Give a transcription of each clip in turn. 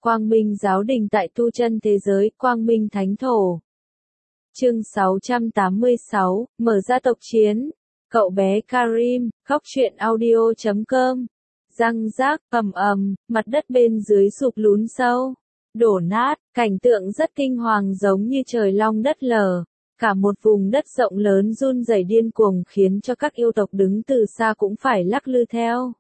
Quang Minh giáo đình tại tu chân thế giới, Quang Minh thánh thổ. Chương 686, mở ra tộc chiến. Cậu bé Karim, khóc chuyện audio.com. Răng rác, mặt đất bên dưới sụp lún sâu, đổ nát, cảnh tượng rất kinh hoàng giống như trời long đất lở. Cả một vùng đất rộng lớn run rẩy điên cuồng khiến cho các yêu tộc đứng từ xa cũng phải lắc lư theo.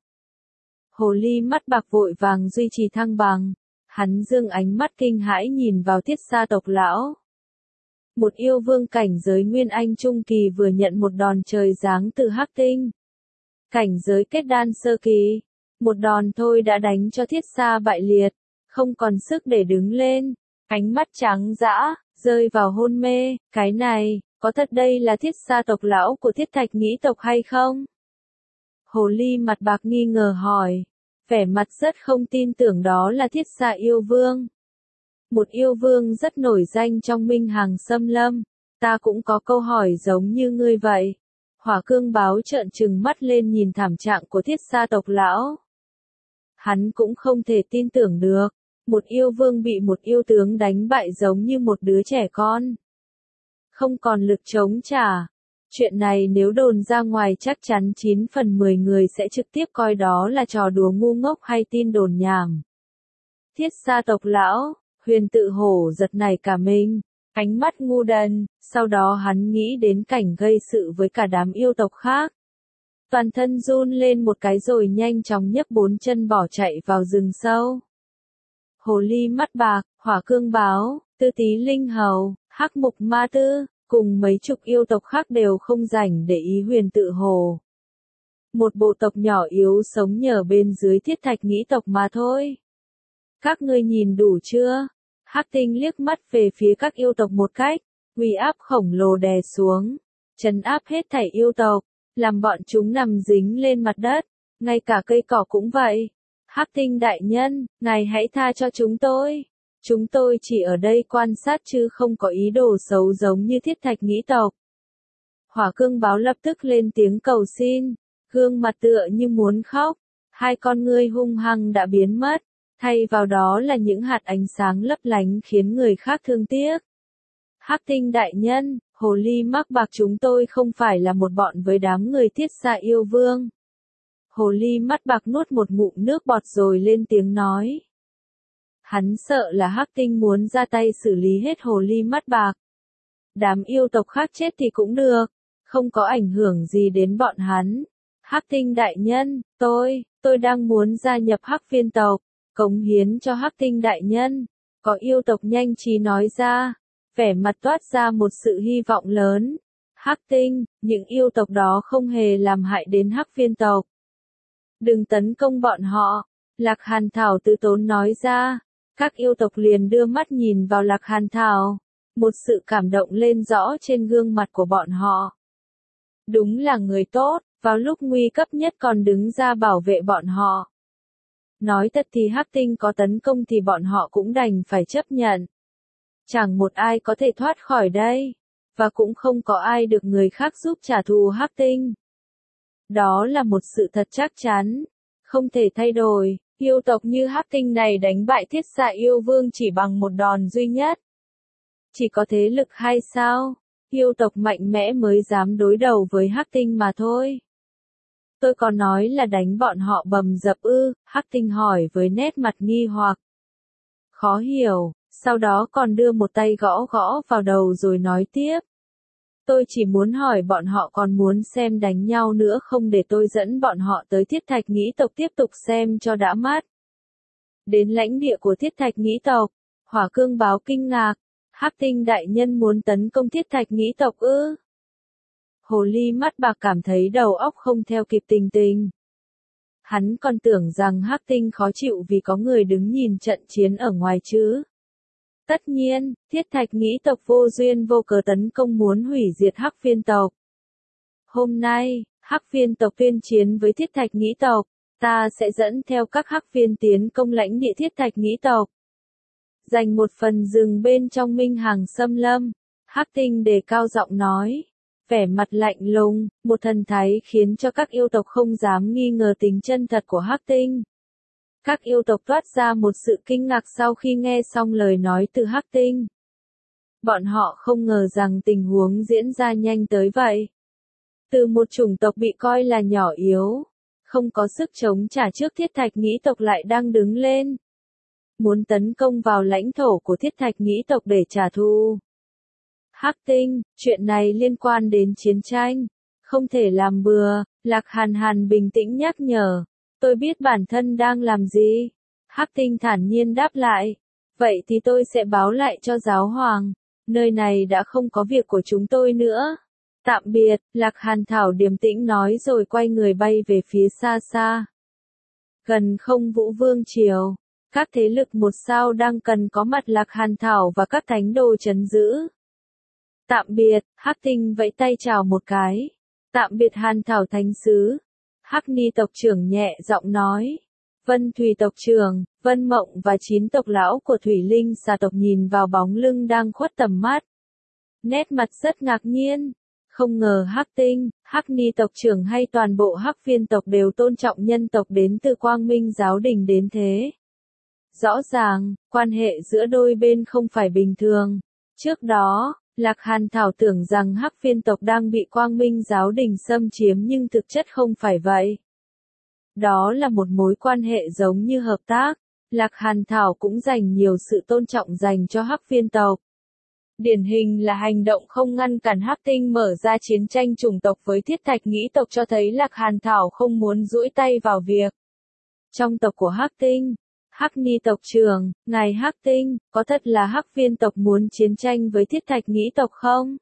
Hồ ly mắt bạc vội vàng duy trì thăng bằng. Hắn dương ánh mắt kinh hãi nhìn vào Thiết Sa tộc lão. Một yêu vương cảnh giới Nguyên Anh Trung Kỳ vừa nhận một đòn trời giáng từ Hắc Tinh. Cảnh giới kết đan sơ kỳ. Một đòn thôi đã đánh cho Thiết Sa bại liệt, không còn sức để đứng lên. Ánh mắt trắng dã, rơi vào hôn mê. Cái này, có thật đây là Thiết Sa tộc lão của Thiết Thạch Nghĩ tộc hay không? Hồ ly mặt bạc nghi ngờ hỏi. Vẻ mặt rất không tin tưởng đó là Thiết Sa yêu vương. Một yêu vương rất nổi danh trong Minh Hằng Xâm Lâm. Ta cũng có câu hỏi giống như ngươi vậy. Hỏa Cương Báo trợn trừng mắt lên nhìn thảm trạng của Thiết Sa tộc lão. Hắn cũng không thể tin tưởng được. Một yêu vương bị một yêu tướng đánh bại giống như một đứa trẻ con. Không còn lực chống trả. Chuyện này nếu đồn ra ngoài chắc chắn 9 phần 10 người sẽ trực tiếp coi đó là trò đùa ngu ngốc hay tin đồn nhảm. Thiết Sa tộc lão, Huyền Tự Hổ giật nảy cả mình, ánh mắt ngu đần, sau đó hắn nghĩ đến cảnh gây sự với cả đám yêu tộc khác. Toàn thân run lên một cái rồi nhanh chóng nhấc 4 chân bỏ chạy vào rừng sâu. Hồ ly mắt bạc, Hỏa Cương Báo, Tư Tí Linh Hầu, Hắc Mục Ma Tư, cùng mấy chục yêu tộc khác đều không rảnh để ý Huyền Tự Hồ. Một bộ tộc nhỏ yếu sống nhờ bên dưới Thiết Thạch Nghĩ tộc mà thôi. Các ngươi nhìn đủ chưa? Hắc Tinh liếc mắt về phía các yêu tộc một cách, uy áp khổng lồ đè xuống, trấn áp hết thảy yêu tộc, làm bọn chúng nằm dính lên mặt đất, ngay cả cây cỏ cũng vậy. Hắc Tinh đại nhân, ngài hãy tha cho chúng tôi. Chúng tôi chỉ ở đây quan sát chứ không có ý đồ xấu giống như Thiết Thạch Nghĩ tộc. Hỏa Cương Báo lập tức lên tiếng cầu xin, gương mặt tựa như muốn khóc, hai con ngươi hung hăng đã biến mất, thay vào đó là những hạt ánh sáng lấp lánh khiến người khác thương tiếc. Hắc Tinh đại nhân, hồ ly mắc bạc chúng tôi không phải là một bọn với đám người Thiết Sa yêu vương. Hồ ly mắt bạc nuốt một ngụm nước bọt rồi lên tiếng nói. Hắn sợ là Hắc Tinh muốn ra tay xử lý hết hồ ly mắt bạc. Đám yêu tộc khác chết thì cũng được, không có ảnh hưởng gì đến bọn hắn. Hắc Tinh đại nhân, tôi đang muốn gia nhập Hắc Viên tộc, cống hiến cho Hắc Tinh đại nhân. Có yêu tộc nhanh trí nói ra, vẻ mặt toát ra một sự hy vọng lớn. Hắc Tinh, những yêu tộc đó không hề làm hại đến Hắc Viên tộc. Đừng tấn công bọn họ, Lạc Hàn Thảo tự tốn nói ra. Các yêu tộc liền đưa mắt nhìn vào Lạc Hàn Thảo, một sự cảm động lên rõ trên gương mặt của bọn họ. Đúng là người tốt, vào lúc nguy cấp nhất còn đứng ra bảo vệ bọn họ. Nói thật thì Hắc Tinh có tấn công thì bọn họ cũng đành phải chấp nhận. Chẳng một ai có thể thoát khỏi đây, và cũng không có ai được người khác giúp trả thù Hắc Tinh. Đó là một sự thật chắc chắn, không thể thay đổi. Yêu tộc như Hắc Tinh này đánh bại Thiết Sa yêu vương chỉ bằng một đòn duy nhất. Chỉ có thế lực hay sao? Yêu tộc mạnh mẽ mới dám đối đầu với Hắc Tinh mà thôi. Tôi có nói là đánh bọn họ bầm dập ư? Hắc Tinh hỏi với nét mặt nghi hoặc. Khó hiểu, sau đó còn đưa một tay gõ gõ vào đầu rồi nói tiếp. Tôi chỉ muốn hỏi bọn họ còn muốn xem đánh nhau nữa không để tôi dẫn bọn họ tới Thiết Thạch Nghĩ tộc tiếp tục xem cho đã mắt. Đến lãnh địa của Thiết Thạch Nghĩ tộc, Hỏa Cương Báo kinh ngạc, Hắc Tinh đại nhân muốn tấn công Thiết Thạch Nghĩ tộc ư? Hồ ly mắt bạc cảm thấy đầu óc không theo kịp tình. Hắn còn tưởng rằng Hắc Tinh khó chịu vì có người đứng nhìn trận chiến ở ngoài chứ. Tất nhiên, Thiết Thạch Nghĩ tộc vô duyên vô cớ tấn công muốn hủy diệt Hắc Viên tộc. Hôm nay, Hắc Viên tộc tuyên chiến với Thiết Thạch Nghĩ tộc, ta sẽ dẫn theo các Hắc Viên tiến công lãnh địa Thiết Thạch Nghĩ tộc. Dành một phần rừng bên trong Minh Hằng Xâm Lâm, Hắc Tinh đề cao giọng nói, vẻ mặt lạnh lùng, một thần thái khiến cho các yêu tộc không dám nghi ngờ tính chân thật của Hắc Tinh. Các yêu tộc toát ra một sự kinh ngạc sau khi nghe xong lời nói từ Hắc Tinh. Bọn họ không ngờ rằng tình huống diễn ra nhanh tới vậy. Từ một chủng tộc bị coi là nhỏ yếu, không có sức chống trả trước Thiết Thạch Nghĩ tộc lại đang đứng lên. Muốn tấn công vào lãnh thổ của Thiết Thạch Nghĩ tộc để trả thù. Hắc Tinh, chuyện này liên quan đến chiến tranh. Không thể làm bừa, Lạc Hàn Hàn bình tĩnh nhắc nhở. Tôi biết bản thân đang làm gì. Hắc Tinh thản nhiên đáp lại. Vậy thì tôi sẽ báo lại cho giáo hoàng. Nơi này đã không có việc của chúng tôi nữa. Tạm biệt, Lạc Hàn Thảo điềm tĩnh nói rồi quay người bay về phía xa xa. Gần Không Vũ Vương Triều, các thế lực một sao đang cần có mặt Lạc Hàn Thảo và các thánh đồ trấn giữ. Tạm biệt, Hắc Tinh vẫy tay chào một cái. Tạm biệt Hàn Thảo thánh sứ. Hắc Ni tộc trưởng nhẹ giọng nói. Vân Thủy tộc trưởng, Vân Mộng và 9 tộc lão của Thủy Linh xà tộc nhìn vào bóng lưng đang khuất tầm mắt. Nét mặt rất ngạc nhiên. Không ngờ Hắc Tinh, Hắc Ni tộc trưởng hay toàn bộ Hắc Viên tộc đều tôn trọng nhân tộc đến từ Quang Minh giáo đình đến thế. Rõ ràng, quan hệ giữa đôi bên không phải bình thường. Trước đó, Lạc Hàn Thảo tưởng rằng Hắc Viên tộc đang bị Quang Minh giáo đình xâm chiếm nhưng thực chất không phải vậy. Đó là một mối quan hệ giống như hợp tác. Lạc Hàn Thảo cũng dành nhiều sự tôn trọng dành cho Hắc Viên tộc. Điển hình là hành động không ngăn cản Hắc Tinh mở ra chiến tranh chủng tộc với Thiết Thạch Nghĩ tộc cho thấy Lạc Hàn Thảo không muốn duỗi tay vào việc. Trong tộc của Hắc Tinh, Hắc Ni tộc trưởng, ngài Hắc Tinh, có thật là Hắc Viên tộc muốn chiến tranh với Thiết Thạch Nghĩ tộc không?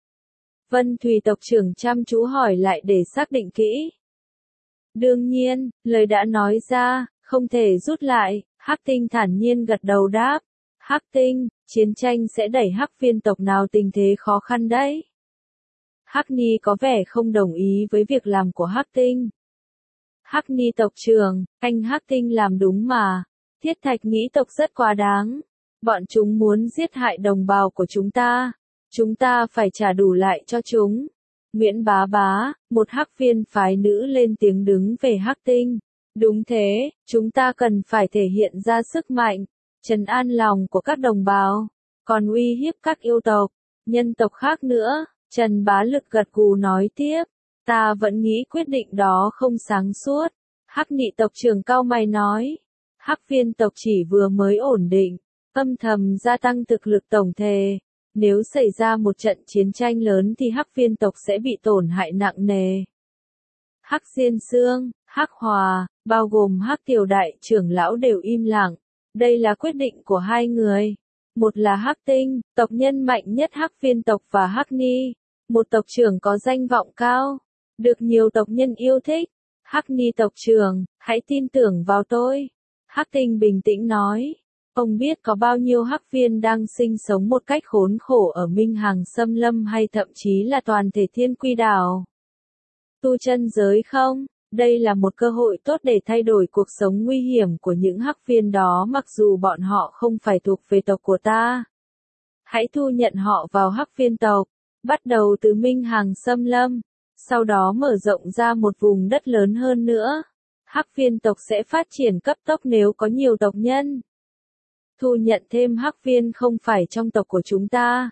Vân Thủy tộc trưởng chăm chú hỏi lại để xác định kỹ. Đương nhiên, lời đã nói ra, không thể rút lại, Hắc Tinh thản nhiên gật đầu đáp. Hắc Tinh, chiến tranh sẽ đẩy Hắc Viên tộc nào tình thế khó khăn đấy. Hắc Ni có vẻ không đồng ý với việc làm của Hắc Tinh. Hắc Ni tộc trưởng, anh Hắc Tinh làm đúng mà. Thiết Thạch Nghĩ tộc rất quá đáng. Bọn chúng muốn giết hại đồng bào của chúng ta. Chúng ta phải trả đủ lại cho chúng. Nguyễn Bá Bá, một Hắc Viên phái nữ lên tiếng đứng về Hắc Tinh. Đúng thế, chúng ta cần phải thể hiện ra sức mạnh, trấn an lòng của các đồng bào, còn uy hiếp các yêu tộc, nhân tộc khác nữa. Trần Bá Lực gật gù nói tiếp, ta vẫn nghĩ quyết định đó không sáng suốt. Hắc Nị tộc trưởng cau mày nói, Hắc Viên tộc chỉ vừa mới ổn định, âm thầm gia tăng thực lực tổng thể. Nếu xảy ra một trận chiến tranh lớn thì Hắc Viên tộc sẽ bị tổn hại nặng nề. Hắc Diên Xương, Hắc Hòa, bao gồm Hắc Tiểu đại trưởng lão đều im lặng. Đây là quyết định của hai người. Một là Hắc Tinh, tộc nhân mạnh nhất Hắc Viên tộc và Hắc Ni. Một tộc trưởng có danh vọng cao, được nhiều tộc nhân yêu thích. Hắc Ni tộc trưởng, hãy tin tưởng vào tôi. Hắc Tinh bình tĩnh nói. Ông biết có bao nhiêu Hắc Viên đang sinh sống một cách khốn khổ ở Minh Hằng Xâm Lâm hay thậm chí là toàn thể Thiên Quy Đảo. Tu chân giới không? Đây là một cơ hội tốt để thay đổi cuộc sống nguy hiểm của những Hắc Viên đó mặc dù bọn họ không phải thuộc về tộc của ta. Hãy thu nhận họ vào Hắc Viên tộc, bắt đầu từ Minh Hằng Xâm Lâm, sau đó mở rộng ra một vùng đất lớn hơn nữa. Hắc Viên tộc sẽ phát triển cấp tốc nếu có nhiều tộc nhân. Thu nhận thêm Hắc Viên không phải trong tộc của chúng ta.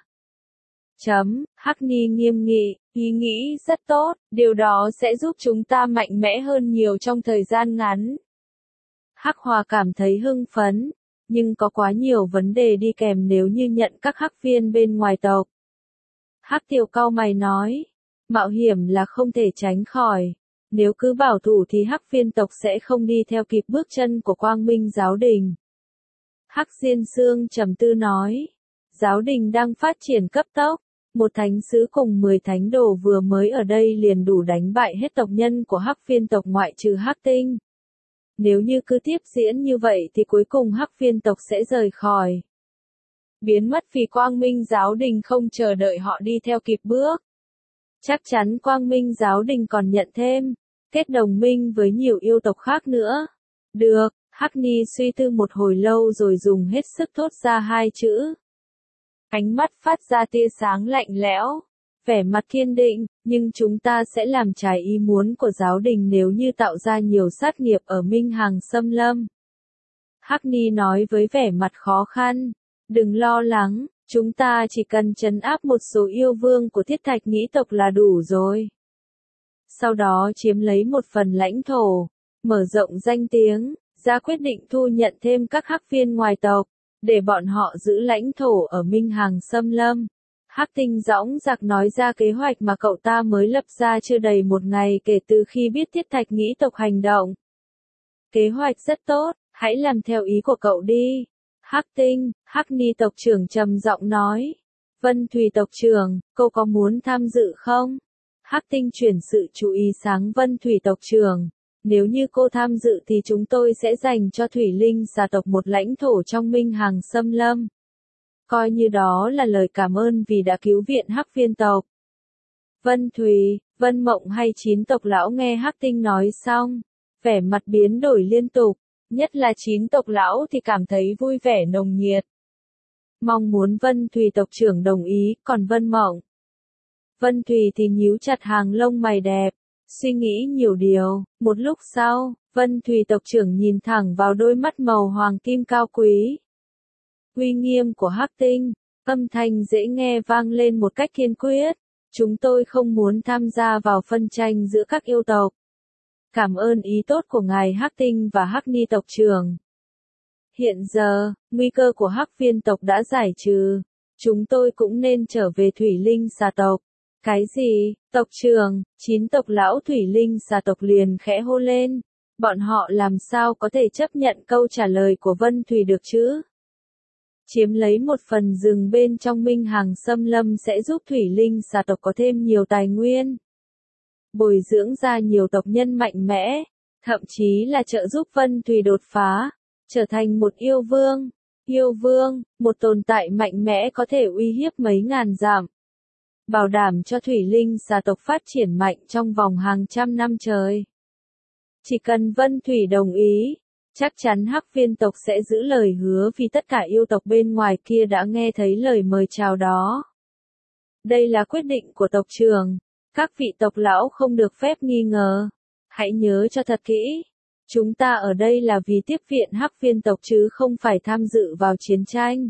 Hắc Ni nghiêm nghị, ý nghĩ rất tốt, điều đó sẽ giúp chúng ta mạnh mẽ hơn nhiều trong thời gian ngắn. Hắc Hòa cảm thấy hưng phấn, nhưng có quá nhiều vấn đề đi kèm nếu như nhận các Hắc Viên bên ngoài tộc. Hắc Tiểu cau mày nói, mạo hiểm là không thể tránh khỏi. Nếu cứ bảo thủ thì Hắc Viên tộc sẽ không đi theo kịp bước chân của Quang Minh giáo đình. Hắc Diên Xương trầm tư nói, giáo đình đang phát triển cấp tốc. Một thánh sứ cùng 10 thánh đồ vừa mới ở đây liền đủ đánh bại hết tộc nhân của Hắc Viên tộc ngoại trừ Hắc Tinh. Nếu như cứ tiếp diễn như vậy thì cuối cùng Hắc Viên tộc sẽ rời khỏi. Biến mất vì Quang Minh giáo đình không chờ đợi họ đi theo kịp bước. Chắc chắn Quang Minh giáo đình còn nhận thêm, kết đồng minh với nhiều yêu tộc khác nữa. Được, Hắc Ni suy tư một hồi lâu rồi dùng hết sức thốt ra hai chữ. Ánh mắt phát ra tia sáng lạnh lẽo, vẻ mặt kiên định, nhưng chúng ta sẽ làm trái ý muốn của giáo đình nếu như tạo ra nhiều sát nghiệp ở Minh Hằng Xâm Lâm. Hắc Ni nói với vẻ mặt khó khăn. Đừng lo lắng, chúng ta chỉ cần trấn áp một số yêu vương của Thiết Thạch Nghĩ tộc là đủ rồi. Sau đó chiếm lấy một phần lãnh thổ, mở rộng danh tiếng, ra quyết định thu nhận thêm các hắc viên ngoài tộc, để bọn họ giữ lãnh thổ ở Minh Hằng Xâm Lâm. Hắc Tinh dõng dạc nói ra kế hoạch mà cậu ta mới lập ra chưa đầy một ngày kể từ khi biết Thiết Thạch Nghĩ tộc hành động. Kế hoạch rất tốt, hãy làm theo ý của cậu đi. Hắc Tinh, Hắc Ni tộc trưởng trầm giọng nói. Vân Thủy tộc trưởng, cô có muốn tham dự không? Hắc Tinh chuyển sự chú ý sang Vân Thủy tộc trưởng. Nếu như cô tham dự thì chúng tôi sẽ dành cho Thủy Linh xà tộc một lãnh thổ trong Minh Hằng Xâm Lâm. Coi như đó là lời cảm ơn vì đã cứu viện Hắc Viên tộc. Vân Thủy, Vân Mộng hay 9 tộc lão nghe Hắc Tinh nói xong, vẻ mặt biến đổi liên tục, nhất là 9 tộc lão thì cảm thấy vui vẻ nồng nhiệt. Mong muốn Vân Thủy tộc trưởng đồng ý, còn Vân Mộng. Vân Thủy thì nhíu chặt hàng lông mày đẹp, suy nghĩ nhiều điều. Một lúc sau, Vân Thủy tộc trưởng nhìn thẳng vào đôi mắt màu hoàng kim cao quý, uy nghiêm của Hắc Tinh, âm thanh dễ nghe vang lên một cách kiên quyết. Chúng tôi không muốn tham gia vào phân tranh giữa các yêu tộc. Cảm ơn ý tốt của ngài Hắc Tinh và Hắc Ni tộc trưởng. Hiện giờ, nguy cơ của Hắc Viên tộc đã giải trừ. Chúng tôi cũng nên trở về Thủy Linh xà tộc. Cái gì, tộc trưởng? 9 tộc lão Thủy Linh xà tộc liền khẽ hô lên. Bọn họ làm sao có thể chấp nhận câu trả lời của Vân Thủy được chứ? Chiếm lấy một phần rừng bên trong Minh Hằng Xâm Lâm sẽ giúp Thủy Linh xà tộc có thêm nhiều tài nguyên, bồi dưỡng ra nhiều tộc nhân mạnh mẽ, thậm chí là trợ giúp Vân Thủy đột phá, trở thành một yêu vương. Yêu vương, một tồn tại mạnh mẽ có thể uy hiếp mấy ngàn dặm, bảo đảm cho Thủy Linh xà tộc phát triển mạnh trong vòng hàng trăm năm trời. Chỉ cần Vân Thủy đồng ý, chắc chắn Hắc Viên tộc sẽ giữ lời hứa vì tất cả yêu tộc bên ngoài kia đã nghe thấy lời mời chào đó. Đây là quyết định của tộc trưởng. Các vị tộc lão không được phép nghi ngờ. Hãy nhớ cho thật kỹ. Chúng ta ở đây là vì tiếp viện Hắc Viên tộc chứ không phải tham dự vào chiến tranh.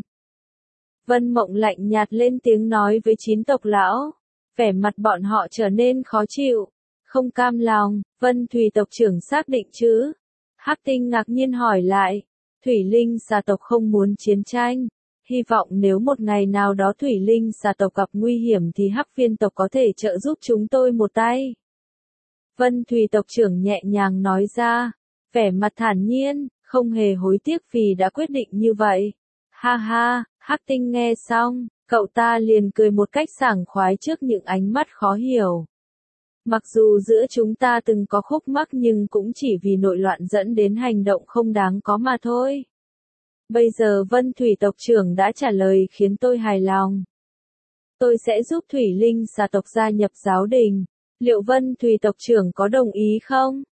Vân Mộng lạnh nhạt lên tiếng nói với 9 tộc lão. Vẻ mặt bọn họ trở nên khó chịu, không cam lòng. Vân Thủy tộc trưởng xác định chứ? Hắc Tinh ngạc nhiên hỏi lại. Thủy Linh xà tộc không muốn chiến tranh. Hy vọng nếu một ngày nào đó Thủy Linh xà tộc gặp nguy hiểm thì Hắc Viên tộc có thể trợ giúp chúng tôi một tay. Vân Thủy tộc trưởng nhẹ nhàng nói ra, vẻ mặt thản nhiên, không hề hối tiếc vì đã quyết định như vậy. Ha ha, Hắc Tinh nghe xong, cậu ta liền cười một cách sảng khoái trước những ánh mắt khó hiểu. Mặc dù giữa chúng ta từng có khúc mắc nhưng cũng chỉ vì nội loạn dẫn đến hành động không đáng có mà thôi. Bây giờ Vân Thủy tộc trưởng đã trả lời khiến tôi hài lòng. Tôi sẽ giúp Thủy Linh xà tộc gia nhập giáo đình. Liệu Vân Thủy tộc trưởng có đồng ý không?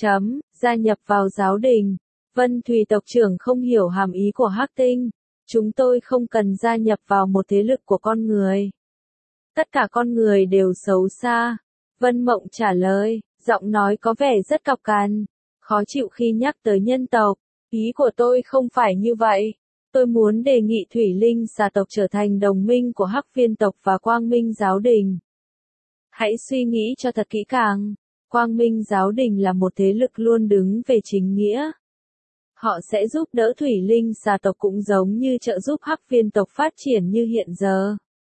Gia nhập vào giáo đình. Vân Thủy tộc trưởng không hiểu hàm ý của Hắc Tinh. Chúng tôi không cần gia nhập vào một thế lực của con người. Tất cả con người đều xấu xa. Vân Mộng trả lời, giọng nói có vẻ rất cọc cằn, khó chịu khi nhắc tới nhân tộc. Ý của tôi không phải như vậy. Tôi muốn đề nghị Thủy Linh xà tộc trở thành đồng minh của Hắc Viên tộc và Quang Minh giáo đình. Hãy suy nghĩ cho thật kỹ càng. Quang Minh giáo đình là một thế lực luôn đứng về chính nghĩa. Họ sẽ giúp đỡ Thủy Linh xà tộc cũng giống như trợ giúp Hắc Viên tộc phát triển như hiện giờ.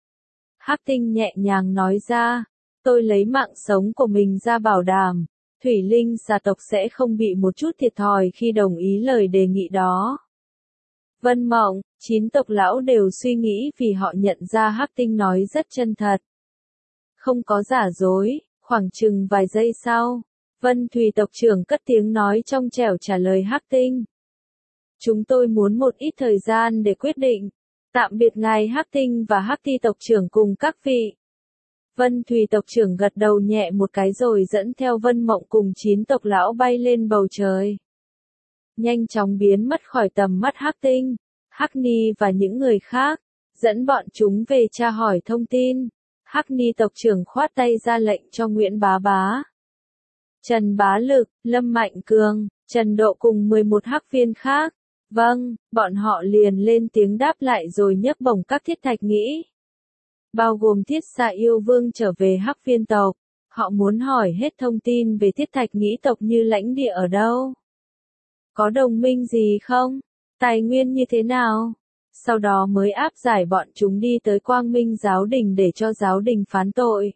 Hắc Tinh nhẹ nhàng nói ra, tôi lấy mạng sống của mình ra bảo đảm. Thủy Linh xà tộc sẽ không bị một chút thiệt thòi khi đồng ý lời đề nghị đó. Vân Mộng, 9 tộc lão đều suy nghĩ vì họ nhận ra Hắc Tinh nói rất chân thật. Không có giả dối, khoảng chừng vài giây sau, Vân Thủy tộc trưởng cất tiếng nói trong trẻo trả lời Hắc Tinh. Chúng tôi muốn một ít thời gian để quyết định. Tạm biệt ngài Hắc Tinh và Hắc Ti tộc trưởng cùng các vị. Vân Thủy tộc trưởng gật đầu nhẹ một cái rồi dẫn theo Vân Mộng cùng 9 tộc lão bay lên bầu trời. Nhanh chóng biến mất khỏi tầm mắt Hắc Tinh, Hắc Ni và những người khác, dẫn bọn chúng về tra hỏi thông tin. Hắc Ni tộc trưởng khoát tay ra lệnh cho Nguyễn Bá Bá, Trần Bá Lực, Lâm Mạnh Cường, Trần Độ cùng 11 hắc viên khác, Vâng, bọn họ liền lên tiếng đáp lại rồi nhấc bổng các thiết thạch nghĩ. Bao gồm thiết xạ yêu vương trở về Hắc Viên tộc. Họ muốn hỏi hết thông tin về thiết thạch nghĩ tộc như lãnh địa ở đâu. Có đồng minh gì không? Tài nguyên như thế nào? Sau đó mới áp giải bọn chúng đi tới Quang Minh giáo đình để cho giáo đình phán tội.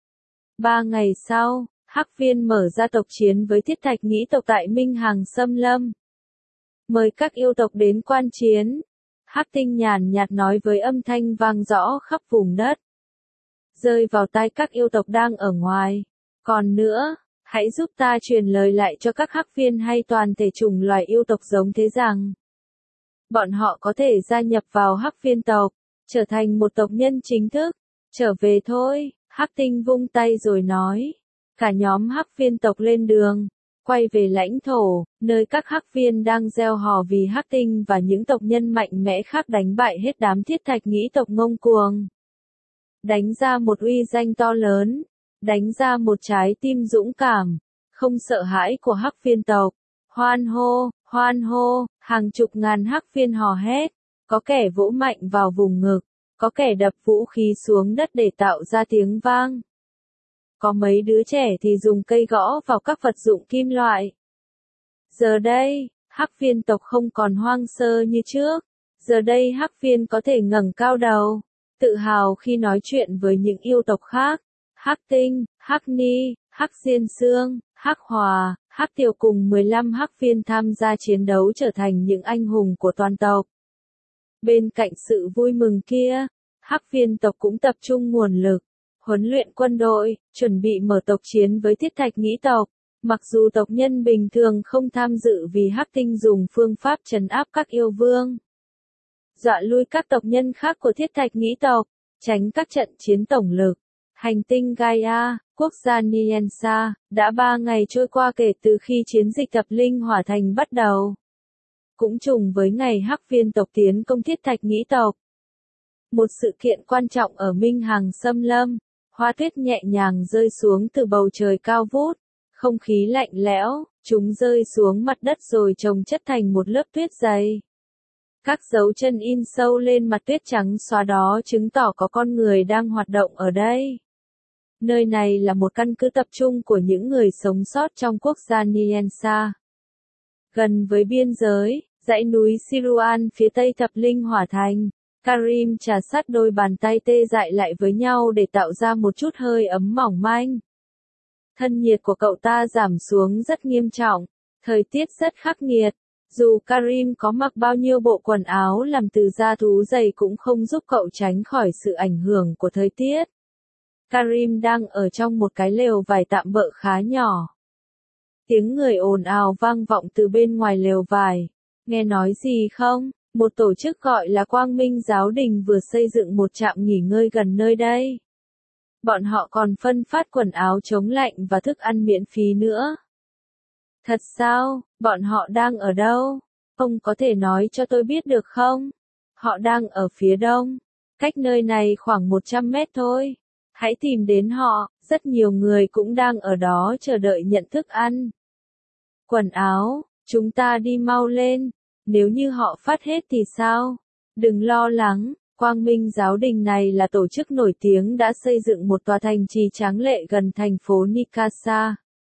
3 ngày sau, Hắc Viên mở ra tộc chiến với thiết thạch nghĩ tộc tại Minh Hàng Xâm Lâm. Mời các yêu tộc đến quan chiến. Hắc Tinh nhàn nhạt nói với âm thanh vang rõ khắp vùng đất. Rơi vào tai các yêu tộc đang ở ngoài. Còn nữa, hãy giúp ta truyền lời lại cho các Hắc Viên hay toàn thể chủng loài yêu tộc giống thế rằng bọn họ có thể gia nhập vào Hắc Viên tộc, trở thành một tộc nhân chính thức. Trở về thôi, Hắc Tinh vung tay rồi nói. Cả nhóm Hắc Viên tộc lên đường, quay về lãnh thổ, nơi các Hắc Viên đang reo hò vì Hắc Tinh và những tộc nhân mạnh mẽ khác đánh bại hết đám thiết thạch nghĩ tộc ngông cuồng. Đánh ra một uy danh to lớn, đánh ra một trái tim dũng cảm, không sợ hãi của Hắc Viên tộc. Hoan hô, hàng chục ngàn Hắc Viên hò hét, có kẻ vỗ mạnh vào vùng ngực, có kẻ đập vũ khí xuống đất để tạo ra tiếng vang. Có mấy đứa trẻ thì dùng cây gõ vào các vật dụng kim loại. Giờ đây, Hắc Viên tộc không còn hoang sơ như trước. Giờ đây Hắc Viên có thể ngẩng cao đầu, tự hào khi nói chuyện với những yêu tộc khác. Hắc Tinh, Hắc Ni, Hắc Diên Sương, Hắc Hòa, Hắc Tiểu cùng 15 Hắc Viên tham gia chiến đấu trở thành những anh hùng của toàn tộc. Bên cạnh sự vui mừng kia, Hắc Viên tộc cũng tập trung nguồn lực, huấn luyện quân đội, chuẩn bị mở tộc chiến với thiết thạch nghĩ tộc. Mặc dù tộc nhân bình thường không tham dự vì Hắc Tinh dùng phương pháp trấn áp các yêu vương, dọa lui các tộc nhân khác của thiết thạch nghĩ tộc, tránh các trận chiến tổng lực. Hành tinh Gaia, quốc gia Niensa, đã 3 ngày trôi qua kể từ khi chiến dịch Thập Linh Hỏa Thành bắt đầu. Cũng trùng với ngày Hắc Viên tộc tiến công thiết thạch nghĩ tộc. Một sự kiện quan trọng ở Minh Hàng Xâm Lâm, hoa tuyết nhẹ nhàng rơi xuống từ bầu trời cao vút, không khí lạnh lẽo, chúng rơi xuống mặt đất rồi chồng chất thành một lớp tuyết dày. Các dấu chân in sâu lên mặt tuyết trắng xóa đó chứng tỏ có con người đang hoạt động ở đây. Nơi này là một căn cứ tập trung của những người sống sót trong quốc gia Niensa. Gần với biên giới, dãy núi Siruan phía tây Thập Linh Hỏa Thành, Karim trà sát đôi bàn tay tê dại lại với nhau để tạo ra một chút hơi ấm mỏng manh. Thân nhiệt của cậu ta giảm xuống rất nghiêm trọng, thời tiết rất khắc nghiệt. Dù Karim có mặc bao nhiêu bộ quần áo làm từ da thú dày cũng không giúp cậu tránh khỏi sự ảnh hưởng của thời tiết. Karim đang ở trong một cái lều vải tạm bợ khá nhỏ. Tiếng người ồn ào vang vọng từ bên ngoài lều vải. Nghe nói gì không? Một tổ chức gọi là Quang Minh Giáo Đình vừa xây dựng một trạm nghỉ ngơi gần nơi đây. Bọn họ còn phân phát quần áo chống lạnh và thức ăn miễn phí nữa. Thật sao? Bọn họ đang ở đâu? Ông có thể nói cho tôi biết được không? Họ đang ở phía đông, cách nơi này khoảng 100 mét thôi. Hãy tìm đến họ, rất nhiều người cũng đang ở đó chờ đợi nhận thức ăn. Quần áo, chúng ta đi mau lên, nếu như họ phát hết thì sao? Đừng lo lắng, Quang Minh Giáo Đình này là tổ chức nổi tiếng đã xây dựng một tòa thành trì tráng lệ gần thành phố Nikasa.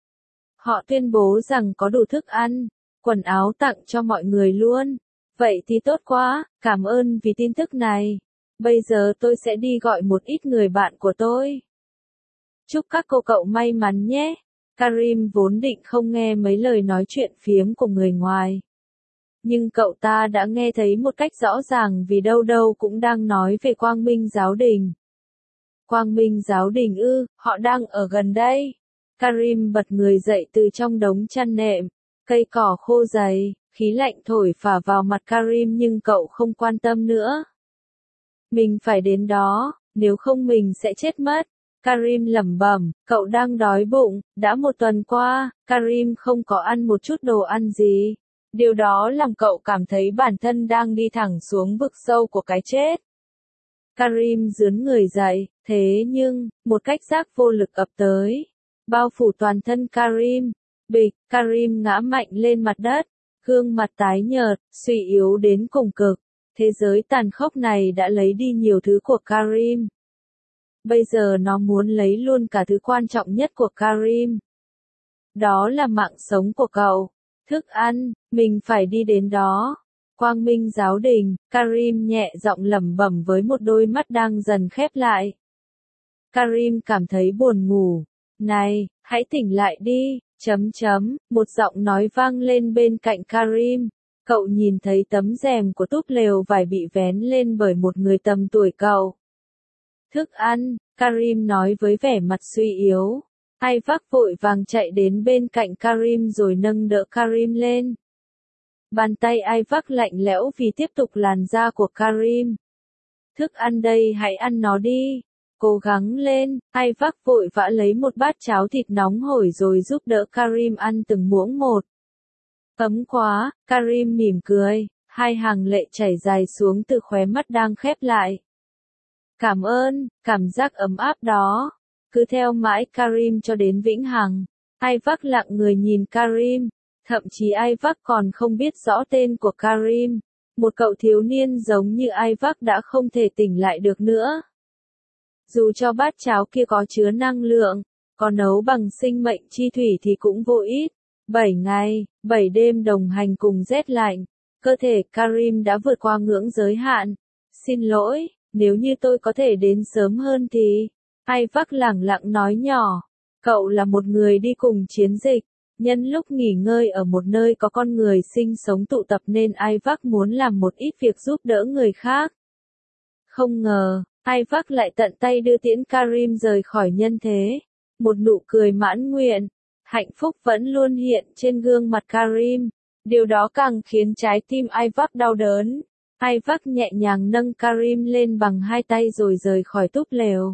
Họ tuyên bố rằng có đủ thức ăn, quần áo tặng cho mọi người luôn. Vậy thì tốt quá, cảm ơn vì tin tức này. Bây giờ tôi sẽ đi gọi một ít người bạn của tôi. Chúc các cô cậu may mắn nhé. Karim vốn định không nghe mấy lời nói chuyện phiếm của người ngoài. Nhưng cậu ta đã nghe thấy một cách rõ ràng vì đâu đâu cũng đang nói về Quang Minh Giáo Đình. Quang Minh Giáo Đình ư, họ đang ở gần đây. Karim bật người dậy từ trong đống chăn nệm, cây cỏ khô dày, khí lạnh thổi phả vào mặt Karim nhưng cậu không quan tâm nữa. Mình phải đến đó, nếu không mình sẽ chết mất. Karim lẩm bẩm, cậu đang đói bụng, đã 1 tuần qua, Karim không có ăn một chút đồ ăn gì. Điều đó làm cậu cảm thấy bản thân đang đi thẳng xuống vực sâu của cái chết. Karim rướn người dậy, thế nhưng, một cách giác vô lực ập tới. Bao phủ toàn thân Karim. Bịch, Karim ngã mạnh lên mặt đất. gương mặt tái nhợt, suy yếu đến cùng cực. Thế giới tàn khốc này đã lấy đi nhiều thứ của Karim. Bây giờ nó muốn lấy luôn cả thứ quan trọng nhất của Karim. Đó là mạng sống của cậu. Thức ăn, mình phải đi đến đó. Quang Minh giáo đình, Karim nhẹ giọng lẩm bẩm với một đôi mắt đang dần khép lại. Karim cảm thấy buồn ngủ. Này, hãy tỉnh lại đi, một giọng nói vang lên bên cạnh Karim. Cậu nhìn thấy tấm rèm của túp lều vải bị vén lên bởi một người tầm tuổi cậu. Thức ăn, Karim nói với vẻ mặt suy yếu. Isaac vội vàng chạy đến bên cạnh Karim rồi nâng đỡ Karim lên. Bàn tay Isaac lạnh lẽo vì tiếp tục làn da của Karim. Thức ăn đây, hãy ăn nó đi. Cố gắng lên, Isaac vội vã lấy một bát cháo thịt nóng hổi rồi giúp đỡ Karim ăn từng muỗng một. Ấm quá, Karim mỉm cười, hai hàng lệ chảy dài xuống từ khóe mắt đang khép lại. Cảm ơn, cảm giác ấm áp đó. Cứ theo mãi Karim cho đến vĩnh hằng. Isaac lặng người nhìn Karim. Thậm chí Isaac còn không biết rõ tên của Karim. Một cậu thiếu niên giống như Isaac đã không thể tỉnh lại được nữa. Dù cho bát cháo kia có chứa năng lượng, có nấu bằng sinh mệnh chi thủy thì cũng vô ích. 7 ngày, 7 đêm đồng hành cùng rét lạnh. Cơ thể Karim đã vượt qua ngưỡng giới hạn. Xin lỗi, nếu như tôi có thể đến sớm hơn thì... Isaac lẳng lặng nói nhỏ. Cậu là một người đi cùng chiến dịch. Nhân lúc nghỉ ngơi ở một nơi có con người sinh sống tụ tập nên Isaac muốn làm một ít việc giúp đỡ người khác. Không ngờ, Isaac lại tận tay đưa tiễn Karim rời khỏi nhân thế. Một nụ cười mãn nguyện, hạnh phúc vẫn luôn hiện trên gương mặt Karim. Điều đó càng khiến trái tim Isaac đau đớn. Isaac nhẹ nhàng nâng Karim lên bằng hai tay rồi rời khỏi túp lều.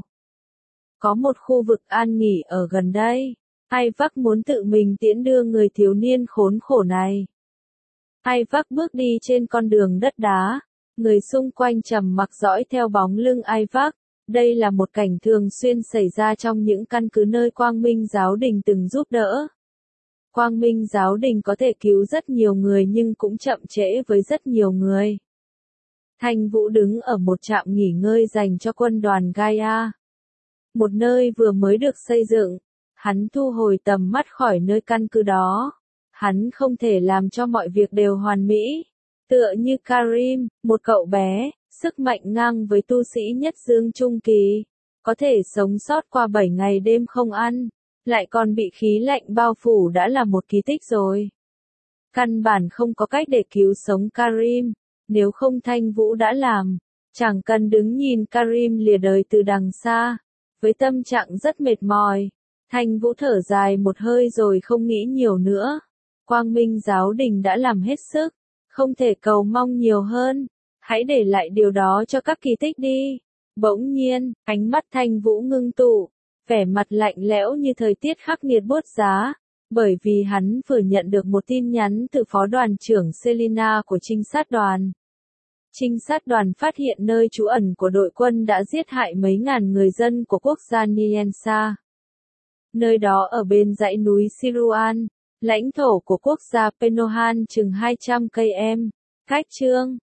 Có một khu vực an nghỉ ở gần đây. Isaac muốn tự mình tiễn đưa người thiếu niên khốn khổ này. Isaac bước đi trên con đường đất đá. Người xung quanh trầm mặc dõi theo bóng lưng Isaac. Đây là một cảnh thường xuyên xảy ra trong những căn cứ nơi Quang Minh giáo đình từng giúp đỡ. Quang Minh giáo đình có thể cứu rất nhiều người nhưng cũng chậm trễ với rất nhiều người. Thanh Vũ đứng ở một trạm nghỉ ngơi dành cho quân đoàn Gaia. Một nơi vừa mới được xây dựng. Hắn thu hồi tầm mắt khỏi nơi căn cứ đó. Hắn không thể làm cho mọi việc đều hoàn mỹ. Tựa như Karim, một cậu bé, sức mạnh ngang với tu sĩ nhất dương trung kỳ. Có thể sống sót qua 7 ngày đêm không ăn. Lại còn bị khí lạnh bao phủ đã là một kỳ tích rồi. Căn bản không có cách để cứu sống Karim. Nếu không Thanh Vũ đã làm. Chẳng cần đứng nhìn Karim lìa đời từ đằng xa. Với tâm trạng rất mệt mỏi. Thanh Vũ thở dài một hơi rồi không nghĩ nhiều nữa. Quang Minh giáo đình đã làm hết sức. Không thể cầu mong nhiều hơn. Hãy để lại điều đó cho các kỳ tích đi. Bỗng nhiên, ánh mắt Thanh Vũ ngưng tụ. Vẻ mặt lạnh lẽo như thời tiết khắc nghiệt buốt giá. Bởi vì hắn vừa nhận được một tin nhắn từ phó đoàn trưởng Selina của trinh sát đoàn. Trinh sát đoàn phát hiện nơi trú ẩn của đội quân đã giết hại mấy ngàn người dân của quốc gia Niensa. Nơi đó ở bên dãy núi Siruan, lãnh thổ của quốc gia Penohan chừng 200 km. Cách chương